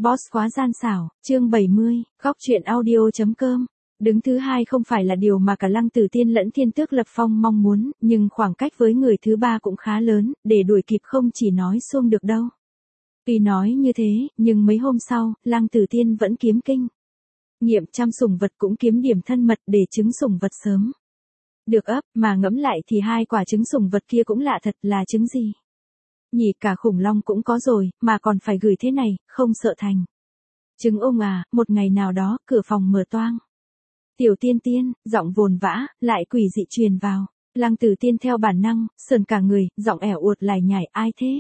Boss quá gian xảo, chương 70, góc truyện audio.com. Đứng thứ hai không phải là điều mà cả Lăng Tử Tiên lẫn Thiên Tước Lập Phong mong muốn, nhưng khoảng cách với người thứ ba cũng khá lớn, để đuổi kịp không chỉ nói xuông được đâu. Tuy nói như thế, nhưng mấy hôm sau, Lăng Tử Tiên vẫn kiếm kinh nghiệm chăm sủng vật cũng kiếm điểm thân mật để trứng sủng vật sớm được ấp, mà ngẫm lại thì hai quả trứng sủng vật kia cũng lạ thật, là trứng gì nhỉ, cả khủng long cũng có rồi, mà còn phải gửi thế này, không sợ thành trứng ôm à. Một ngày nào đó, cửa phòng mở toang. Tiểu Tiên Tiên, giọng vồn vã, lại quỷ dị truyền vào. Lăng Tử Tiên theo bản năng, sờn cả người, giọng ẻo uột lải nhải, ai thế?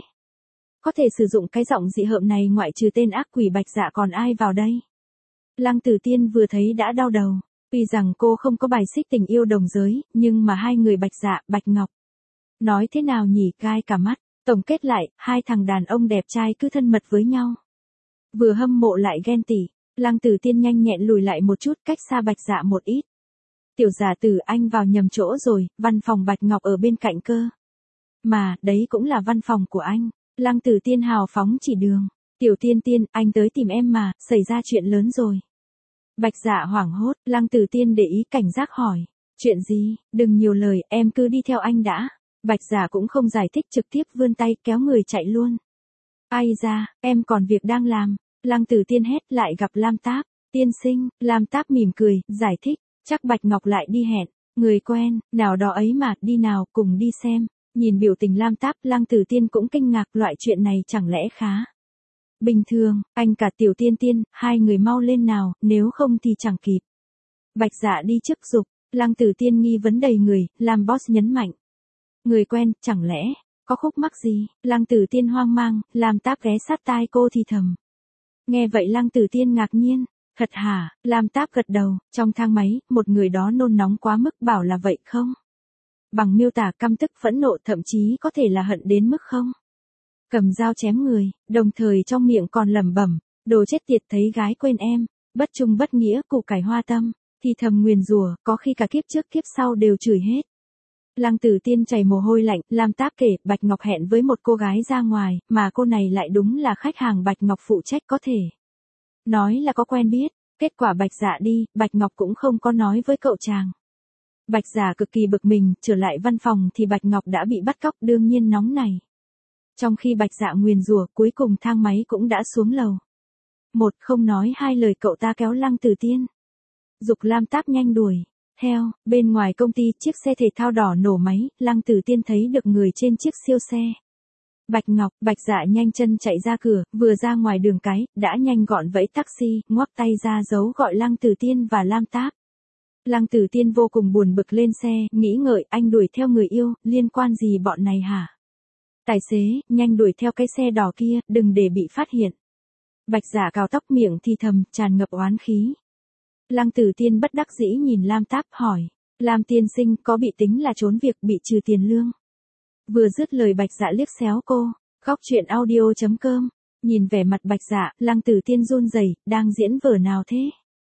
Có thể sử dụng cái giọng dị hợm này ngoại trừ tên ác quỷ Bạch Dạ còn ai vào đây? Lăng Tử Tiên vừa thấy đã đau đầu. Tuy rằng cô không có bài xích tình yêu đồng giới, nhưng mà hai người Bạch Dạ, Bạch Ngọc. Nói thế nào nhỉ, gai cả mắt. Tổng kết lại, hai thằng đàn ông đẹp trai cứ thân mật với nhau. Vừa hâm mộ lại ghen tị. Lăng Tử Tiên nhanh nhẹn lùi lại một chút, cách xa Bạch Dạ một ít. Tiểu giả tử, anh vào nhầm chỗ rồi, văn phòng Bạch Ngọc ở bên cạnh cơ. Mà, đấy cũng là văn phòng của anh. Lăng Tử Tiên hào phóng chỉ đường. Tiểu Tiên Tiên, anh tới tìm em mà, xảy ra chuyện lớn rồi. Bạch Dạ hoảng hốt, Lăng Tử Tiên để ý cảnh giác hỏi. Chuyện gì, đừng nhiều lời, em cứ đi theo anh đã. Bạch Dạ cũng không giải thích, trực tiếp vươn tay kéo người chạy luôn. Ai ra, em còn việc đang làm. Lăng Tử Tiên hét, lại gặp Lam Táp. Tiên sinh, Lam Táp mỉm cười, giải thích. Chắc Bạch Ngọc lại đi hẹn. Người quen, nào đó ấy mà, đi nào, cùng đi xem. Nhìn biểu tình Lam Táp, Lăng Tử Tiên cũng kinh ngạc, loại chuyện này chẳng lẽ khá bình thường. Anh cả Tiểu Tiên Tiên, hai người mau lên nào, nếu không thì chẳng kịp. Bạch Dạ đi trước giục. Lăng Tử Tiên nghi vấn đầy người, Lam Boss nhấn mạnh. Người quen, chẳng lẽ có khúc mắc gì? Lăng Tử Tiên hoang mang, Lam Táp ghé sát tai cô thì thầm. Nghe vậy Lăng Tử Tiên ngạc nhiên. Thật hả? Lam Táp gật đầu. Trong thang máy, một người đó nôn nóng quá mức, bảo là vậy không? Bằng miêu tả căm tức, phẫn nộ, thậm chí có thể là hận đến mức không cầm dao chém người, đồng thời trong miệng còn lẩm bẩm, đồ chết tiệt, thấy gái quên em, bất trung bất nghĩa, củ cải hoa tâm, thì thầm nguyền rủa, có khi cả kiếp trước kiếp sau đều chửi hết. Lăng Tử Tiên chảy mồ hôi lạnh. Lam Táp kể, Bạch Ngọc hẹn với một cô gái ra ngoài, mà cô này lại đúng là khách hàng Bạch Ngọc phụ trách, có thể nói là có quen biết. Kết quả Bạch Dạ đi, Bạch Ngọc cũng không có nói với cậu chàng. Bạch Dạ cực kỳ bực mình, trở lại văn phòng thì Bạch Ngọc đã bị bắt cóc, đương nhiên nóng này. Trong khi Bạch Dạ nguyền rủa, cuối cùng thang máy cũng đã xuống lầu. Một không nói hai lời, cậu ta kéo Lăng Tử Tiên, giục Lam Táp nhanh đuổi theo. Bên ngoài công ty, chiếc xe thể thao đỏ nổ máy, Lăng Tử Tiên thấy được người trên chiếc siêu xe. Bạch Ngọc. Bạch Dạ nhanh chân chạy ra cửa, vừa ra ngoài đường cái, đã nhanh gọn vẫy taxi, ngoắc tay ra dấu gọi Lăng Tử Tiên và Lam Táp. Lăng Tử Tiên vô cùng buồn bực lên xe, nghĩ ngợi, anh đuổi theo người yêu, liên quan gì bọn này hả? Tài xế, nhanh đuổi theo cái xe đỏ kia, đừng để bị phát hiện. Bạch Dạ cào tóc, miệng thì thầm, tràn ngập oán khí. Lăng Tử Tiên bất đắc dĩ nhìn Lam Táp, hỏi. Lam tiên sinh, có bị tính là trốn việc, bị trừ tiền lương? Vừa dứt lời Bạch Dạ liếc xéo cô. Góc truyện audio.com. Nhìn vẻ mặt Bạch Dạ, Lăng Tử Tiên run rẩy, đang diễn vở nào thế?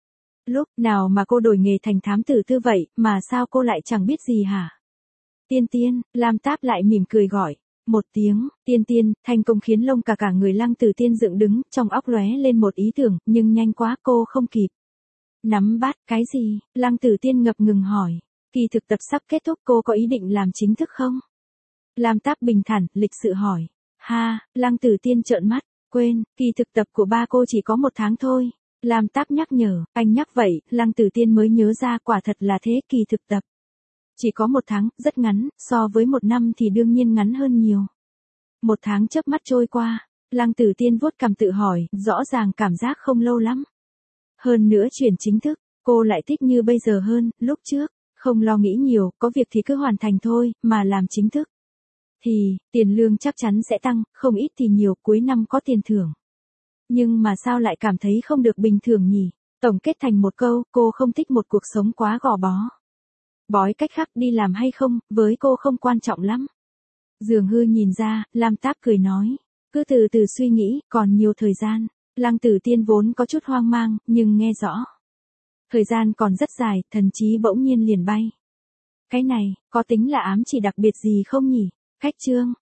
Lúc nào mà cô đổi nghề thành thám tử tư vậy, mà sao cô lại chẳng biết gì hả? Tiên Tiên. Lam Táp lại mỉm cười gọi. Một tiếng, Tiên Tiên, thành công khiến lông cả người Lăng Tử Tiên dựng đứng, trong óc lóe lên một ý tưởng, nhưng nhanh quá cô không kịp nắm bắt. Cái gì? Lăng Tử Tiên ngập ngừng hỏi. Kỳ thực tập sắp kết thúc, cô có ý định làm chính thức không? Lam Táp bình thản, lịch sự hỏi. Ha, Lăng Tử Tiên trợn mắt. Quên, kỳ thực tập của ba cô chỉ có 1 tháng thôi. Lam Táp nhắc nhở. Anh nhắc vậy, Lăng Tử Tiên mới nhớ ra, quả thật là thế, kỳ thực tập chỉ có 1 tháng, rất ngắn, so với 1 năm thì đương nhiên ngắn hơn nhiều. 1 tháng chớp mắt trôi qua. Lăng Tử Tiên vuốt cằm tự hỏi, rõ ràng cảm giác không lâu lắm. Hơn nữa chuyển chính thức, cô lại thích như bây giờ hơn, lúc trước, không lo nghĩ nhiều, có việc thì cứ hoàn thành thôi, mà làm chính thức thì, tiền lương chắc chắn sẽ tăng, không ít thì nhiều, cuối năm có tiền thưởng. Nhưng mà sao lại cảm thấy không được bình thường nhỉ? Tổng kết thành một câu, cô không thích một cuộc sống quá gò bó. Bói cách khác, đi làm hay không, với cô không quan trọng lắm. Dường Hư nhìn ra, Lam Táp cười nói. Cứ từ từ suy nghĩ, còn nhiều thời gian. Lăng Tử Tiên vốn có chút hoang mang, nhưng nghe rõ. Thời gian còn rất dài, thần trí bỗng nhiên liền bay. Cái này, có tính là ám chỉ đặc biệt gì không nhỉ? Khách trương,